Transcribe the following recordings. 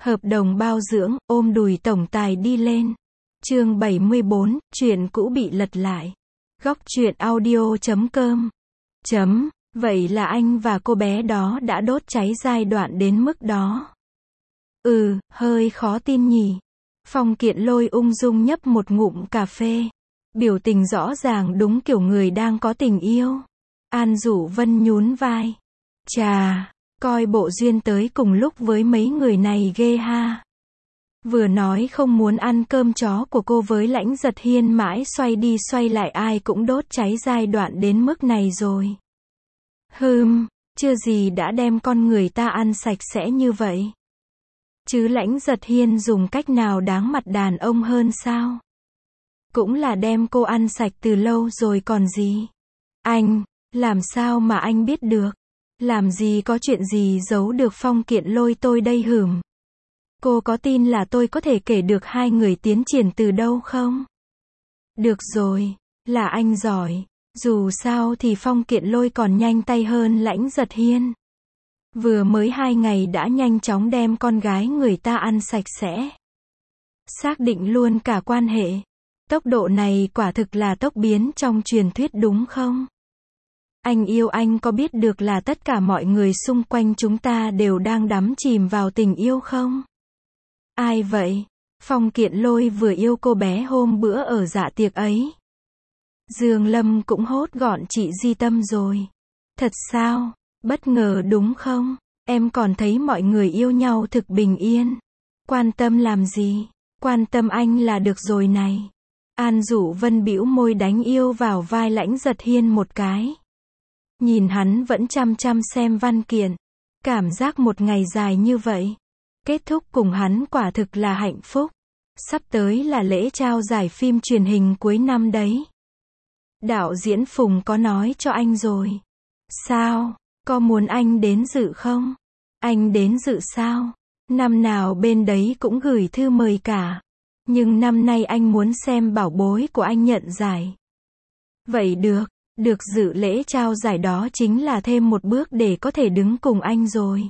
Hợp đồng bao dưỡng, ôm đùi tổng tài đi lên. Chương 74, chuyện cũ bị lật lại. Góc truyện audio.com. Vậy là anh và cô bé đó đã đốt cháy giai đoạn đến mức đó. Hơi khó tin nhỉ. Phong Kiện Lôi ung dung nhấp một ngụm cà phê. Biểu tình rõ ràng đúng kiểu người đang có tình yêu. An Dụ Vân nhún vai. Chà, coi bộ duyên tới cùng lúc với mấy người này ghê ha. Vừa nói không muốn ăn cơm chó của cô với Lãnh Giật Hiên mãi xoay đi xoay lại ai cũng đốt cháy giai đoạn đến mức này rồi. Chưa gì đã đem con người ta ăn sạch sẽ như vậy. Chứ Lãnh Giật Hiên dùng cách nào đáng mặt đàn ông hơn sao? Cũng là đem cô ăn sạch từ lâu rồi còn gì. Anh, làm sao mà anh biết được? Làm gì có chuyện gì giấu được Phong Kiện Lôi tôi đây hửm? Cô có tin là tôi có thể kể được hai người tiến triển từ đâu không? Được rồi, là anh giỏi. Dù sao thì Phong Kiện Lôi còn nhanh tay hơn Lãnh Giật Hiên. Vừa mới 2 ngày đã nhanh chóng đem con gái người ta ăn sạch sẽ. Xác định luôn cả quan hệ. Tốc độ này quả thực là tốc biến trong truyền thuyết đúng không? Anh yêu anh có biết được là tất cả mọi người xung quanh chúng ta đều đang đắm chìm vào tình yêu không? Ai vậy? Phong Kiện Lôi vừa yêu cô bé hôm bữa ở dạ tiệc ấy. Dương Lâm cũng hốt gọn chị Di Tâm rồi. Thật sao? Bất ngờ đúng không? Em còn thấy mọi người yêu nhau thực bình yên. Quan tâm làm gì? Quan tâm anh là được rồi này. An Dụ Vân bĩu môi đánh yêu vào vai Lãnh Giật Hiên một cái. Nhìn hắn vẫn chăm chăm xem văn kiện. Cảm giác một ngày dài như vậy. Kết thúc cùng hắn quả thực là hạnh phúc. Sắp tới là lễ trao giải phim truyền hình cuối năm đấy. Đạo diễn Phùng có nói cho anh rồi. Sao? Có muốn anh đến dự không? Anh đến dự sao? Năm nào bên đấy cũng gửi thư mời cả. Nhưng năm nay anh muốn xem bảo bối của anh nhận giải. Vậy được dự lễ trao giải đó chính là thêm một bước để có thể đứng cùng anh rồi.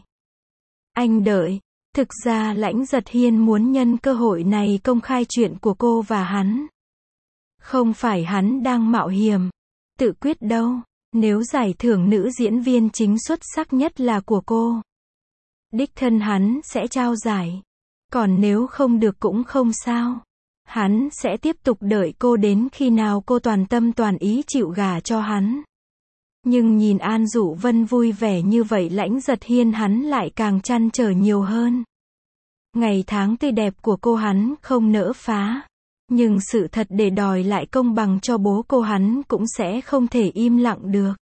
Anh đợi. Thực ra Lãnh Giật Hiên muốn nhân cơ hội này công khai chuyện của cô và hắn. Không phải hắn đang mạo hiểm, tự quyết đâu. Nếu giải thưởng nữ diễn viên chính xuất sắc nhất là của cô, đích thân hắn sẽ trao giải. Còn nếu không được cũng không sao. Hắn sẽ tiếp tục đợi cô đến khi nào cô toàn tâm toàn ý chịu gả cho hắn. Nhưng nhìn An Dụ Vân vui vẻ như vậy Lãnh Giật Hiên hắn lại càng trăn trở nhiều hơn. Ngày tháng tươi đẹp của cô hắn không nỡ phá. Nhưng sự thật để đòi lại công bằng cho bố cô hắn cũng sẽ không thể im lặng được.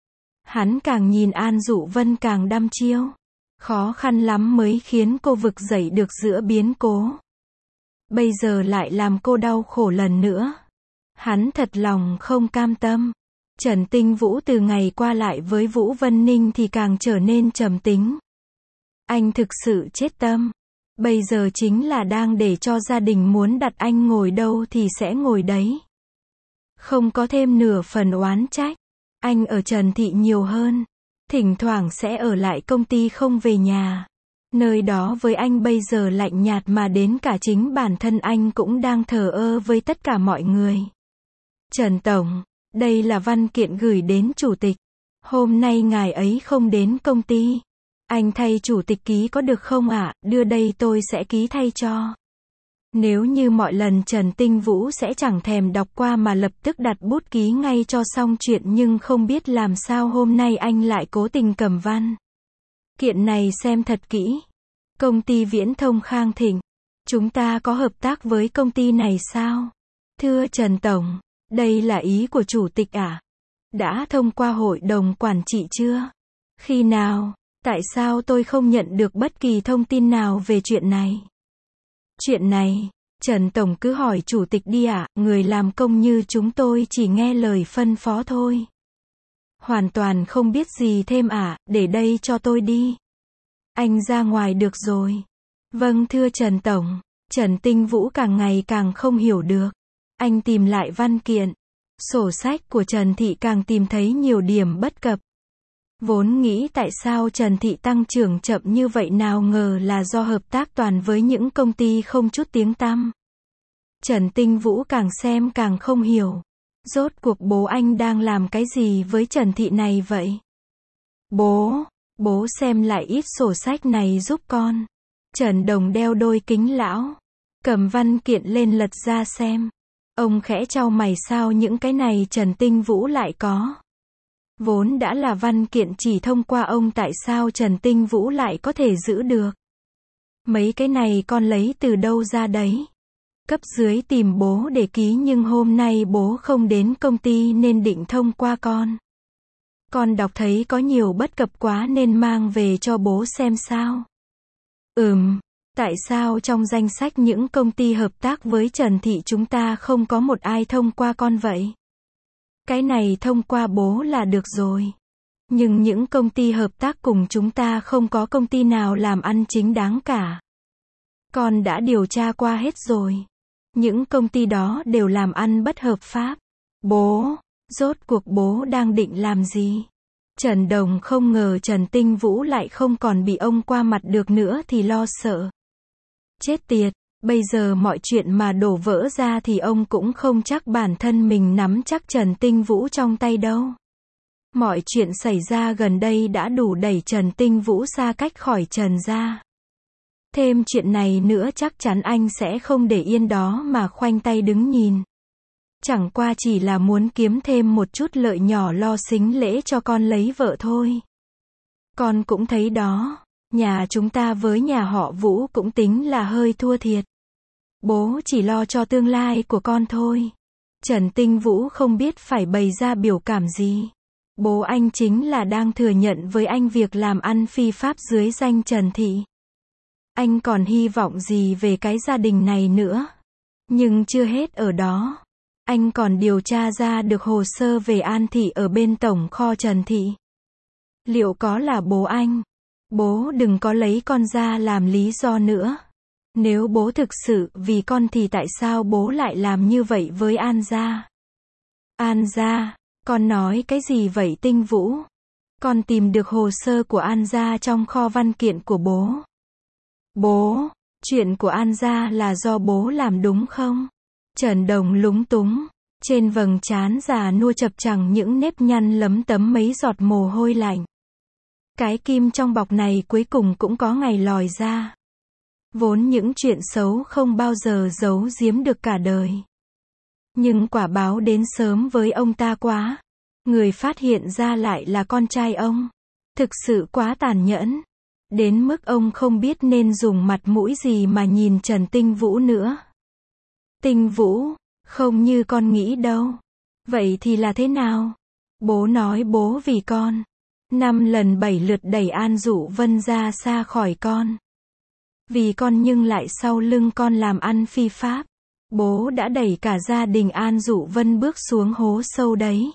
Hắn càng nhìn An Dụ Vân càng đăm chiêu. Khó khăn lắm mới khiến cô vực dậy được giữa biến cố. Bây giờ lại làm cô đau khổ lần nữa. Hắn thật lòng không cam tâm. Trần Tinh Vũ từ ngày qua lại với Vũ Vân Ninh thì càng trở nên trầm tính. Anh thực sự chết tâm. Bây giờ chính là đang để cho gia đình muốn đặt anh ngồi đâu thì sẽ ngồi đấy. Không có thêm nửa phần oán trách. Anh ở Trần Thị nhiều hơn. Thỉnh thoảng sẽ ở lại công ty không về nhà. Nơi đó với anh bây giờ lạnh nhạt mà đến cả chính bản thân anh cũng đang thờ ơ với tất cả mọi người. Trần Tổng, đây là văn kiện gửi đến chủ tịch. Hôm nay ngài ấy không đến công ty. Anh thay chủ tịch ký có được không ạ? Đưa đây tôi sẽ ký thay cho. Nếu như mọi lần Trần Tinh Vũ sẽ chẳng thèm đọc qua mà lập tức đặt bút ký ngay cho xong chuyện nhưng không biết làm sao hôm nay anh lại cố tình cầm văn kiện này xem thật kỹ. Công ty viễn thông Khang Thịnh. Chúng ta có hợp tác với công ty này sao? Thưa Trần Tổng, đây là ý của chủ tịch ạ. Đã thông qua hội đồng quản trị chưa? Khi nào? Tại sao tôi không nhận được bất kỳ thông tin nào về chuyện này? Chuyện này, Trần Tổng cứ hỏi chủ tịch đi ạ, người làm công như chúng tôi chỉ nghe lời phân phó thôi. Hoàn toàn không biết gì thêm ạ, để đây cho tôi đi. Anh ra ngoài được rồi. Vâng thưa Trần Tổng. Trần Tinh Vũ càng ngày càng không hiểu được. Anh tìm lại văn kiện. Sổ sách của Trần Thị càng tìm thấy nhiều điểm bất cập. Vốn nghĩ tại sao Trần Thị tăng trưởng chậm như vậy, nào ngờ là do hợp tác toàn với những công ty không chút tiếng tăm. Trần Tinh Vũ càng xem càng không hiểu. Rốt cuộc bố anh đang làm cái gì với Trần Thị này vậy? Bố xem lại ít sổ sách này giúp con. Trần Đồng đeo đôi kính lão, cầm văn kiện lên lật ra xem. Ông khẽ chau mày, sao những cái này Trần Tinh Vũ lại có? Vốn đã là văn kiện chỉ thông qua ông, tại sao Trần Tinh Vũ lại có thể giữ được? Mấy cái này con lấy từ đâu ra đấy? Cấp dưới tìm bố để ký nhưng hôm nay bố không đến công ty nên định thông qua con. Con đọc thấy có nhiều bất cập quá nên mang về cho bố xem sao. Tại sao trong danh sách những công ty hợp tác với Trần Thị chúng ta không có một ai thông qua con vậy? Cái này thông qua bố là được rồi. Nhưng những công ty hợp tác cùng chúng ta không có công ty nào làm ăn chính đáng cả. Con đã điều tra qua hết rồi. Những công ty đó đều làm ăn bất hợp pháp. Rốt cuộc bố đang định làm gì? Trần Đồng không ngờ Trần Tinh Vũ lại không còn bị ông qua mặt được nữa thì lo sợ. Chết tiệt, bây giờ mọi chuyện mà đổ vỡ ra thì ông cũng không chắc bản thân mình nắm chắc Trần Tinh Vũ trong tay đâu. Mọi chuyện xảy ra gần đây đã đủ đẩy Trần Tinh Vũ xa cách khỏi Trần gia. Thêm chuyện này nữa chắc chắn anh sẽ không để yên đó mà khoanh tay đứng nhìn. Chẳng qua chỉ là muốn kiếm thêm một chút lợi nhỏ lo sính lễ cho con lấy vợ thôi. Con cũng thấy đó, nhà chúng ta với nhà họ Vũ cũng tính là hơi thua thiệt. Bố chỉ lo cho tương lai của con thôi. Trần Tinh Vũ không biết phải bày ra biểu cảm gì. Bố anh chính là đang thừa nhận với anh việc làm ăn phi pháp dưới danh Trần Thị. Anh còn hy vọng gì về cái gia đình này nữa? Nhưng chưa hết ở đó. Anh còn điều tra ra được hồ sơ về An Thị ở bên tổng kho Trần Thị. Liệu có là bố anh? Bố đừng có lấy con ra làm lý do nữa. Nếu bố thực sự vì con thì tại sao bố lại làm như vậy với An gia? An gia, con nói cái gì vậy Tinh Vũ? Con tìm được hồ sơ của An gia trong kho văn kiện của bố. Chuyện của An gia là do bố làm đúng không? Trần Đồng lúng túng, trên vầng trán già nua chập chằng những nếp nhăn lấm tấm mấy giọt mồ hôi lạnh. Cái kim trong bọc này cuối cùng cũng có ngày lòi ra. Vốn những chuyện xấu không bao giờ giấu giếm được cả đời. Nhưng quả báo đến sớm với ông ta quá. Người phát hiện ra lại là con trai ông. Thực sự quá tàn nhẫn. Đến mức ông không biết nên dùng mặt mũi gì mà nhìn Trần Tinh Vũ nữa. Tinh Vũ, không như con nghĩ đâu. Vậy thì là thế nào? Bố nói bố vì con. 5 lần 7 lượt đẩy An Dụ Vân ra xa khỏi con. Vì con nhưng lại sau lưng con làm ăn phi pháp. Bố đã đẩy cả gia đình An Dụ Vân bước xuống hố sâu đấy.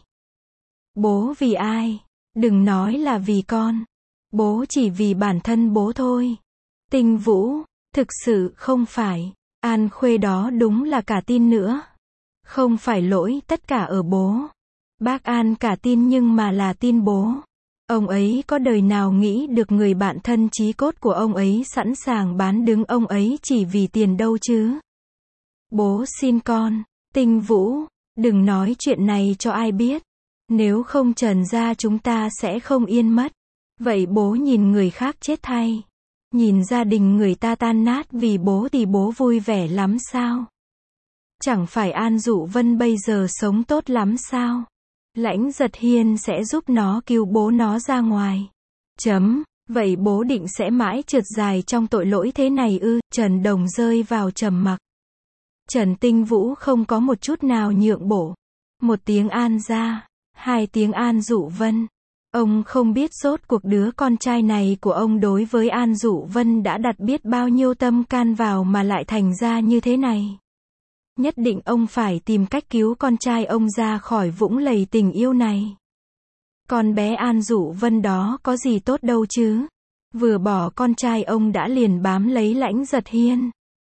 Bố vì ai? Đừng nói là vì con. Bố chỉ vì bản thân bố thôi. Tinh Vũ, thực sự không phải. An Khuê đó đúng là cả tin nữa. Không phải lỗi tất cả ở bố. Bác An cả tin nhưng mà là tin bố. Ông ấy có đời nào nghĩ được người bạn thân chí cốt của ông ấy sẵn sàng bán đứng ông ấy chỉ vì tiền đâu chứ. Bố xin con, Tinh Vũ, đừng nói chuyện này cho ai biết. Nếu không Trần gia chúng ta sẽ không yên mất. Vậy bố nhìn người khác chết thay. Nhìn gia đình người ta tan nát vì bố thì bố vui vẻ lắm sao? Chẳng phải An Dụ Vân bây giờ sống tốt lắm sao? Lãnh Giật Hiên sẽ giúp nó cứu bố nó ra ngoài. Vậy bố định sẽ mãi trượt dài trong tội lỗi thế này ư? Trần Đồng rơi vào trầm mặc. Trần Tinh Vũ không có một chút nào nhượng bộ. 1 tiếng An gia, 2 tiếng An Dụ Vân. Ông không biết rốt cuộc đứa con trai này của ông đối với An Dụ Vân đã đặt biết bao nhiêu tâm can vào mà lại thành ra như thế này. Nhất định ông phải tìm cách cứu con trai ông ra khỏi vũng lầy tình yêu này. Con bé An Dụ Vân đó có gì tốt đâu chứ. Vừa bỏ con trai ông đã liền bám lấy Lãnh Giật Hiên.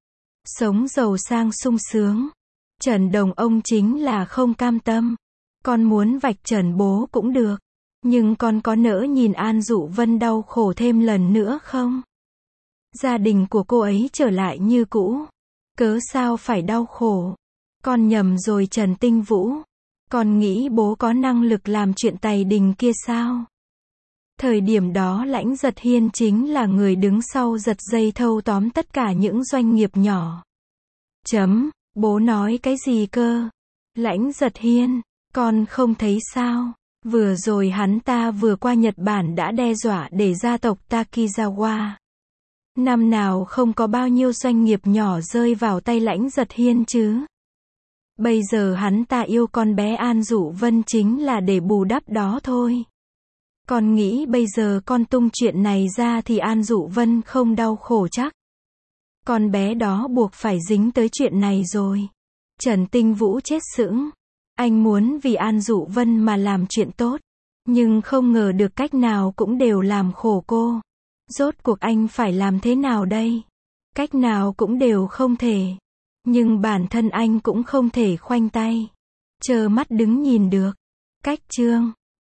Sống giàu sang sung sướng. Trần Đồng ông chính là không cam tâm. Con muốn vạch trần bố cũng được. Nhưng con có nỡ nhìn An Dụ Vân đau khổ thêm lần nữa không? Gia đình của cô ấy trở lại như cũ. Cớ sao phải đau khổ? Con nhầm rồi Trần Tinh Vũ. Con nghĩ bố có năng lực làm chuyện tày đình kia sao? Thời điểm đó Lãnh Giật Hiên chính là người đứng sau giật dây thâu tóm tất cả những doanh nghiệp nhỏ. Bố nói cái gì cơ? Lãnh Giật Hiên, con không thấy sao? Vừa rồi hắn ta vừa qua Nhật Bản đã đe dọa để gia tộc Takizawa. Năm nào không có bao nhiêu doanh nghiệp nhỏ rơi vào tay Lãnh Giật Hiên chứ? Bây giờ hắn ta yêu con bé An Dụ Vân chính là để bù đắp đó thôi. Con nghĩ bây giờ con tung chuyện này ra thì An Dụ Vân không đau khổ chắc. Con bé đó buộc phải dính tới chuyện này rồi. Trần Tinh Vũ chết sững. Anh muốn vì An Dụ Vân mà làm chuyện tốt. Nhưng không ngờ được cách nào cũng đều làm khổ cô. Rốt cuộc anh phải làm thế nào đây? Cách nào cũng đều không thể. Nhưng bản thân anh cũng không thể khoanh tay trơ mắt đứng nhìn được. Cách chương